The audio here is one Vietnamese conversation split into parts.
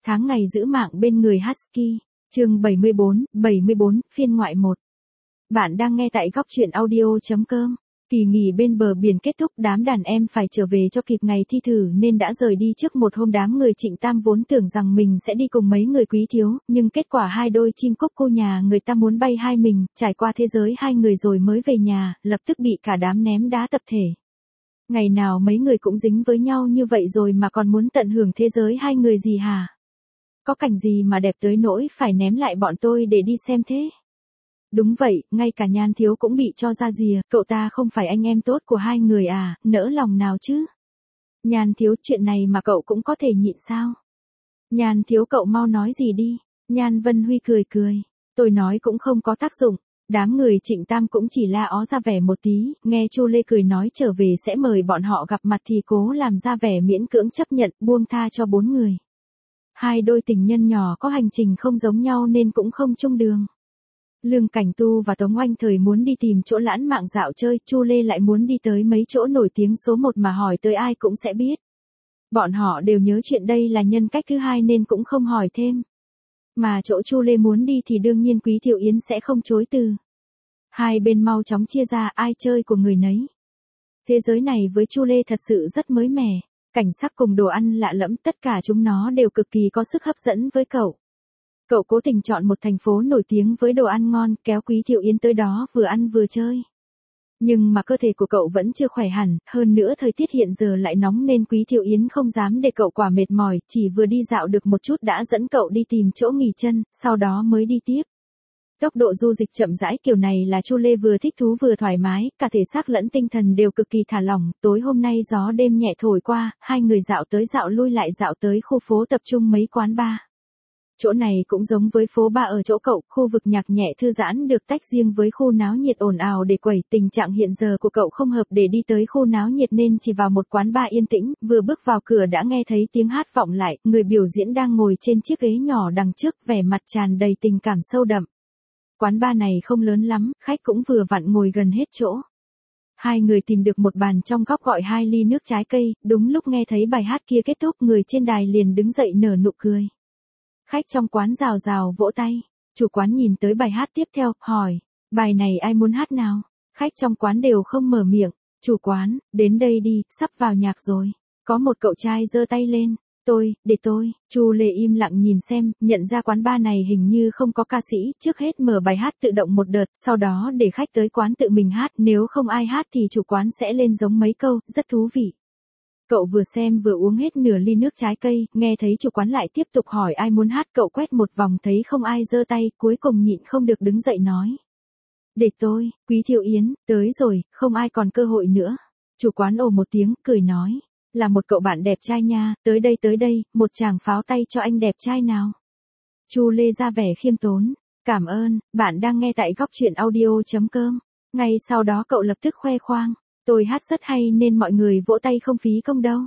Tháng ngày giữ mạng bên người Husky, chương 74, phiên ngoại 1. Bạn đang nghe tại góc truyện audio.com. Kỳ nghỉ bên bờ biển kết thúc, đám đàn em phải trở về cho kịp ngày thi thử nên đã rời đi trước một hôm. Đám người Trịnh Tam vốn tưởng rằng mình sẽ đi cùng mấy người Quý Thiếu, nhưng kết quả hai đôi chim cúc cô nhà người ta muốn bay hai mình, trải qua thế giới hai người rồi mới về nhà, lập tức bị cả đám ném đá tập thể. Ngày nào mấy người cũng dính với nhau như vậy rồi mà còn muốn tận hưởng thế giới hai người gì hả? Có cảnh gì mà đẹp tới nỗi phải ném lại bọn tôi để đi xem thế? Đúng vậy, ngay cả Nhan Thiếu cũng bị cho ra rìa, cậu ta không phải anh em tốt của hai người à, nỡ lòng nào chứ? Nhan Thiếu, chuyện này mà cậu cũng có thể nhịn sao? Nhan Thiếu, cậu mau nói gì đi. Nhan Vân Huy cười cười, tôi nói cũng không có tác dụng. Đám người Trịnh Tam cũng chỉ la ó ra vẻ một tí, nghe Chu Lê cười nói trở về sẽ mời bọn họ gặp mặt thì cố làm ra vẻ miễn cưỡng chấp nhận, buông tha cho bốn người. Hai đôi tình nhân nhỏ có hành trình không giống nhau nên cũng không chung đường. Lương Cảnh Tu và Tống Oanh Thời muốn đi tìm chỗ lãng mạn dạo chơi, Chu Lê lại muốn đi tới mấy chỗ nổi tiếng số 1 mà hỏi tới ai cũng sẽ biết. Bọn họ đều nhớ chuyện đây là nhân cách thứ hai nên cũng không hỏi thêm. Mà chỗ Chu Lê muốn đi thì đương nhiên Quý Thiệu Yến sẽ không chối từ. Hai bên mau chóng chia ra, ai chơi của người nấy. Thế giới này với Chu Lê thật sự rất mới mẻ. Cảnh sắc cùng đồ ăn lạ lẫm, tất cả chúng nó đều cực kỳ có sức hấp dẫn với cậu. Cậu cố tình chọn một thành phố nổi tiếng với đồ ăn ngon, kéo Quý Thiệu Yến tới đó vừa ăn vừa chơi. Nhưng mà cơ thể của cậu vẫn chưa khỏe hẳn, hơn nữa thời tiết hiện giờ lại nóng nên Quý Thiệu Yến không dám để cậu quả mệt mỏi, chỉ vừa đi dạo được một chút đã dẫn cậu đi tìm chỗ nghỉ chân, sau đó mới đi tiếp. Tốc độ du lịch chậm rãi kiểu này là Chu Lê vừa thích thú vừa thoải mái, cả thể xác lẫn tinh thần đều cực kỳ thả lỏng. Tối hôm nay gió đêm nhẹ thổi qua, hai người dạo tới dạo lui lại dạo tới khu phố tập trung mấy quán bar. Chỗ này cũng giống với phố bar ở chỗ cậu, khu vực nhạc nhẹ thư giãn được tách riêng với khu náo nhiệt ồn ào để quẩy. Tình trạng hiện giờ của cậu không hợp để đi tới khu náo nhiệt nên chỉ vào một quán bar yên tĩnh, vừa bước vào cửa đã nghe thấy tiếng hát vọng lại, người biểu diễn đang ngồi trên chiếc ghế nhỏ đằng trước, vẻ mặt tràn đầy tình cảm sâu đậm. Quán bar này không lớn lắm, khách cũng vừa vặn ngồi gần hết chỗ. Hai người tìm được một bàn trong góc gọi 2 ly nước trái cây, đúng lúc nghe thấy bài hát kia kết thúc, người trên đài liền đứng dậy nở nụ cười. Khách trong quán rào rào vỗ tay, chủ quán nhìn tới bài hát tiếp theo, hỏi, bài này ai muốn hát nào? Khách trong quán đều không mở miệng, chủ quán, đến đây đi, sắp vào nhạc rồi. Có một cậu trai giơ tay lên, để tôi, Chu Lê im lặng nhìn xem, nhận ra quán bar này hình như không có ca sĩ, trước hết mở bài hát tự động một đợt, sau đó để khách tới quán tự mình hát, nếu không ai hát thì chủ quán sẽ lên giống mấy câu, rất thú vị. Cậu vừa xem vừa uống hết nửa ly nước trái cây, nghe thấy chủ quán lại tiếp tục hỏi ai muốn hát, cậu quét một vòng thấy không ai giơ tay, cuối cùng nhịn không được đứng dậy nói. Để tôi, Quý Thiệu Yến, tới rồi, không ai còn cơ hội nữa. Chủ quán ồ một tiếng, cười nói. Là một cậu bạn đẹp trai nha, tới đây, một tràng pháo tay cho anh đẹp trai nào. Chu Lê ra vẻ khiêm tốn, cảm ơn, bạn đang nghe tại góc truyện audio.com. Ngay sau đó cậu lập tức khoe khoang, tôi hát rất hay nên mọi người vỗ tay không phí công đâu.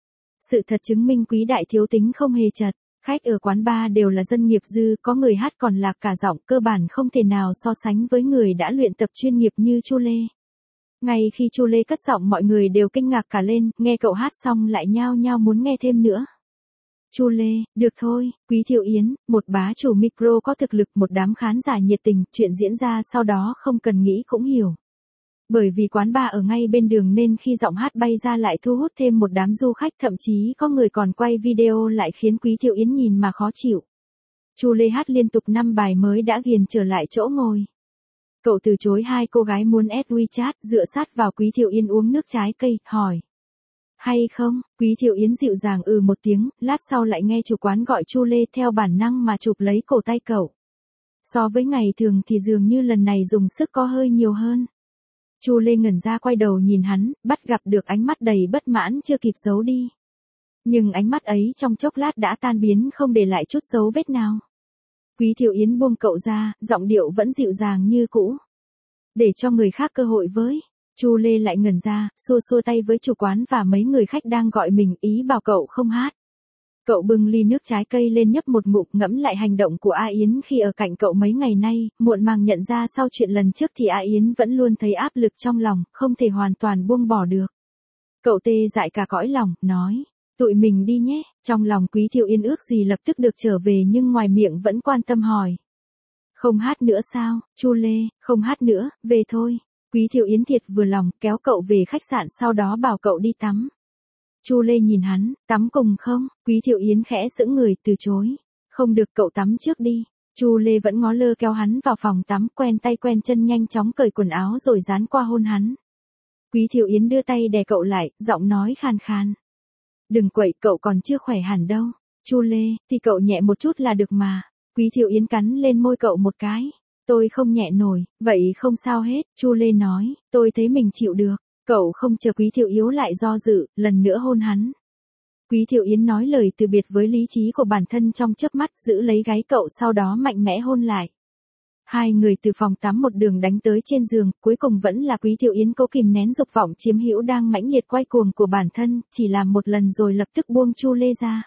Sự thật chứng minh Quý đại thiếu tính không hề chật, khách ở quán bar đều là dân nghiệp dư, có người hát còn lạc cả giọng, cơ bản không thể nào so sánh với người đã luyện tập chuyên nghiệp như Chu Lê. Ngay khi Chu Lê cất giọng mọi người đều kinh ngạc cả lên, nghe cậu hát xong lại nhao nhao muốn nghe thêm nữa. Chu Lê, được thôi, Quý Thiệu Yến, một bá chủ micro có thực lực, một đám khán giả nhiệt tình, chuyện diễn ra sau đó không cần nghĩ cũng hiểu. Bởi vì quán bar ở ngay bên đường nên khi giọng hát bay ra lại thu hút thêm một đám du khách, thậm chí có người còn quay video lại khiến Quý Thiệu Yến nhìn mà khó chịu. Chu Lê hát liên tục 5 bài mới đã ghiền trở lại chỗ ngồi. Cậu từ chối hai cô gái muốn add WeChat, dựa sát vào Quý Thiệu Yến uống nước trái cây, hỏi. Hay không? Quý Thiệu Yến dịu dàng một tiếng, lát sau lại nghe chủ quán gọi Chu Lê theo bản năng mà chụp lấy cổ tay cậu. So với ngày thường thì dường như lần này dùng sức có hơi nhiều hơn. Chu Lê ngẩn ra quay đầu nhìn hắn, bắt gặp được ánh mắt đầy bất mãn chưa kịp giấu đi. Nhưng ánh mắt ấy trong chốc lát đã tan biến không để lại chút dấu vết nào. Quý Thiệu Yến buông cậu ra, giọng điệu vẫn dịu dàng như cũ. Để cho người khác cơ hội với. Chu Lê lại ngẩn ra, xua xua tay với chủ quán và mấy người khách đang gọi mình, ý bảo cậu không hát. Cậu bưng ly nước trái cây lên nhấp một ngụm, ngẫm lại hành động của A Yến khi ở cạnh cậu mấy ngày nay, muộn màng nhận ra sau chuyện lần trước thì A Yến vẫn luôn thấy áp lực trong lòng, không thể hoàn toàn buông bỏ được. Cậu tê dại cả cõi lòng, nói, Tụi mình đi nhé, trong lòng Quý Thiệu Yến ước gì lập tức được trở về nhưng ngoài miệng vẫn quan tâm hỏi. Không hát nữa sao, Chu Lê, không hát nữa, về thôi. Quý Thiệu Yến thiệt vừa lòng, kéo cậu về khách sạn sau đó bảo cậu đi tắm. Chu Lê nhìn hắn, tắm cùng không? Quý Thiệu Yến khẽ sững người từ chối. Không được, cậu tắm trước đi. Chu Lê vẫn ngó lơ kéo hắn vào phòng tắm, quen tay quen chân nhanh chóng cởi quần áo rồi dán qua hôn hắn. Quý Thiệu Yến đưa tay đè cậu lại, giọng nói khàn khàn. Đừng quậy, cậu còn chưa khỏe hẳn đâu. Chu Lê, thì cậu nhẹ một chút là được mà. Quý Thiệu Yến cắn lên môi cậu một cái. Tôi không nhẹ nổi, vậy không sao hết, Chu Lê nói, tôi thấy mình chịu được. Cậu không chờ Quý Thiệu Yến lại do dự, lần nữa hôn hắn. Quý Thiệu Yến nói lời từ biệt với lý trí của bản thân trong chớp mắt, giữ lấy gáy cậu sau đó mạnh mẽ hôn lại. Hai người từ phòng tắm một đường đánh tới trên giường, cuối cùng vẫn là Quý Thiệu Yến cố kìm nén dục vọng chiếm hữu đang mãnh liệt quay cuồng của bản thân, chỉ làm một lần rồi lập tức buông Chu Lê ra.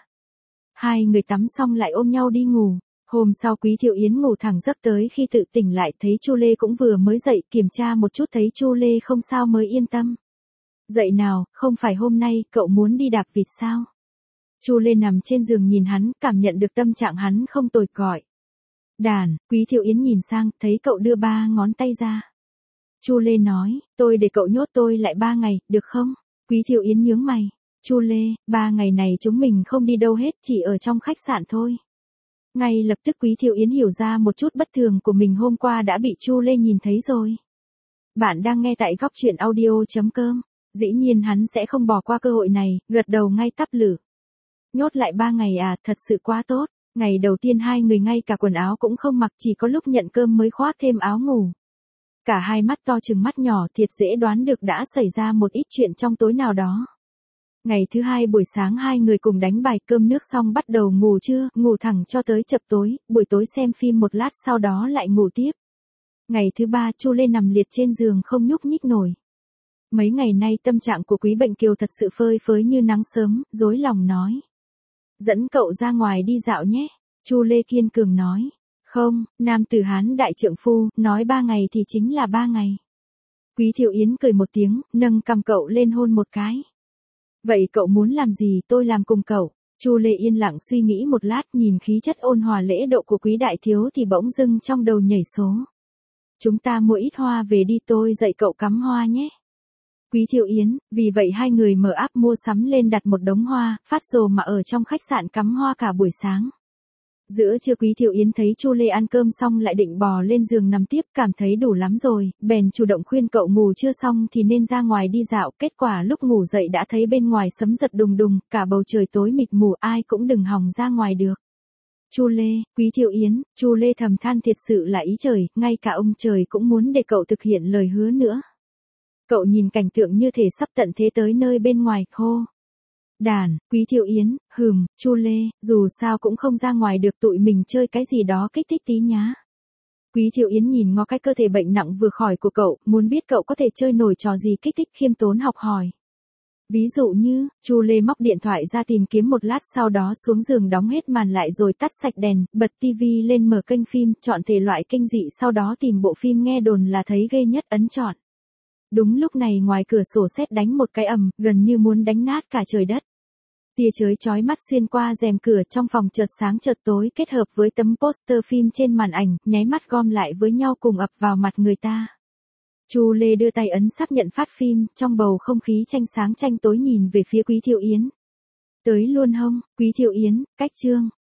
Hai người tắm xong lại ôm nhau đi ngủ. Hôm sau Quý Thiệu Yến ngủ thẳng giấc tới khi tự tỉnh lại thấy Chu Lê cũng vừa mới dậy, kiểm tra một chút thấy Chu Lê không sao mới yên tâm. Dậy nào, không phải hôm nay cậu muốn đi đạp vịt sao? Chu Lê nằm trên giường nhìn hắn, cảm nhận được tâm trạng hắn không tồi gọi. Đàn, Quý Thiệu Yến nhìn sang, thấy cậu đưa 3 ngón tay ra. Chu Lê nói, tôi để cậu nhốt tôi lại 3 ngày, được không? Quý Thiệu Yến nhướng mày. Chu Lê, 3 ngày này chúng mình không đi đâu hết, chỉ ở trong khách sạn thôi. Ngay lập tức Quý Thiệu Yến hiểu ra một chút bất thường của mình hôm qua đã bị Chu Lê nhìn thấy rồi. Bạn đang nghe tại góc truyện audio.com. Dĩ nhiên hắn sẽ không bỏ qua cơ hội này, gật đầu ngay tắp lử. Nhốt lại 3 ngày à, thật sự quá tốt. Ngày đầu tiên hai người ngay cả quần áo cũng không mặc, chỉ có lúc nhận cơm mới khoác thêm áo ngủ. Cả hai mắt to chừng mắt nhỏ, thiệt dễ đoán được đã xảy ra một ít chuyện trong tối nào đó. Ngày thứ hai buổi sáng hai người cùng đánh bài cơm nước xong bắt đầu ngủ trưa, ngủ thẳng cho tới chập tối, buổi tối xem phim một lát sau đó lại ngủ tiếp. Ngày thứ ba Chu Lê nằm liệt trên giường không nhúc nhích nổi. Mấy ngày nay tâm trạng của Quý Bệnh Kiều thật sự phơi phới như nắng sớm, dối lòng nói. Dẫn cậu ra ngoài đi dạo nhé. Chu Lê kiên cường nói. Không, nam tử Hán đại trượng phu, nói 3 ngày thì chính là 3 ngày. Quý Thiệu Yến cười một tiếng, nâng cằm cậu lên hôn một cái. Vậy cậu muốn làm gì tôi làm cùng cậu. Chu Lê yên lặng suy nghĩ một lát, nhìn khí chất ôn hòa lễ độ của Quý đại thiếu thì bỗng dưng trong đầu nhảy số. Chúng ta mua ít hoa về đi, tôi dạy cậu cắm hoa nhé. Quý Thiệu Yến, vì vậy hai người mở app mua sắm lên đặt một đống hoa, phát rồ mà ở trong khách sạn cắm hoa cả buổi sáng. Giữa trưa Quý Thiệu Yến thấy Chu Lê ăn cơm xong lại định bò lên giường nằm tiếp, cảm thấy đủ lắm rồi, bèn chủ động khuyên cậu ngủ chưa xong thì nên ra ngoài đi dạo, kết quả lúc ngủ dậy đã thấy bên ngoài sấm giật đùng đùng, cả bầu trời tối mịt mù, ai cũng đừng hòng ra ngoài được. Chu Lê, Quý Thiệu Yến, Chu Lê thầm than thiệt sự là ý trời, ngay cả ông trời cũng muốn để cậu thực hiện lời hứa nữa. Cậu nhìn cảnh tượng như thể sắp tận thế tới nơi bên ngoài, hô. Đàn, Quý Thiệu Yến, Chu Lê, dù sao cũng không ra ngoài được, tụi mình chơi cái gì đó kích thích tí nhá. Quý Thiệu Yến nhìn ngó cái cơ thể bệnh nặng vừa khỏi của cậu, muốn biết cậu có thể chơi nổi trò gì kích thích, khiêm tốn học hỏi. Ví dụ như, Chu Lê móc điện thoại ra tìm kiếm một lát sau đó xuống giường đóng hết màn lại rồi tắt sạch đèn, bật tivi lên mở kênh phim, chọn thể loại kinh dị sau đó tìm bộ phim nghe đồn là thấy ghê nhất ấn chọn. Đúng lúc này ngoài cửa sổ sét đánh một cái ầm, gần như muốn đánh nát cả trời đất. Tia chớp chói mắt xuyên qua rèm cửa trong phòng chợt sáng chợt tối kết hợp với tấm poster phim trên màn ảnh, nháy mắt gom lại với nhau cùng ập vào mặt người ta. Chu Lê đưa tay ấn xác nhận phát phim, trong bầu không khí tranh sáng tranh tối nhìn về phía Quý Thiệu Yến. Tới luôn hông, Quý Thiệu Yến, cách chương.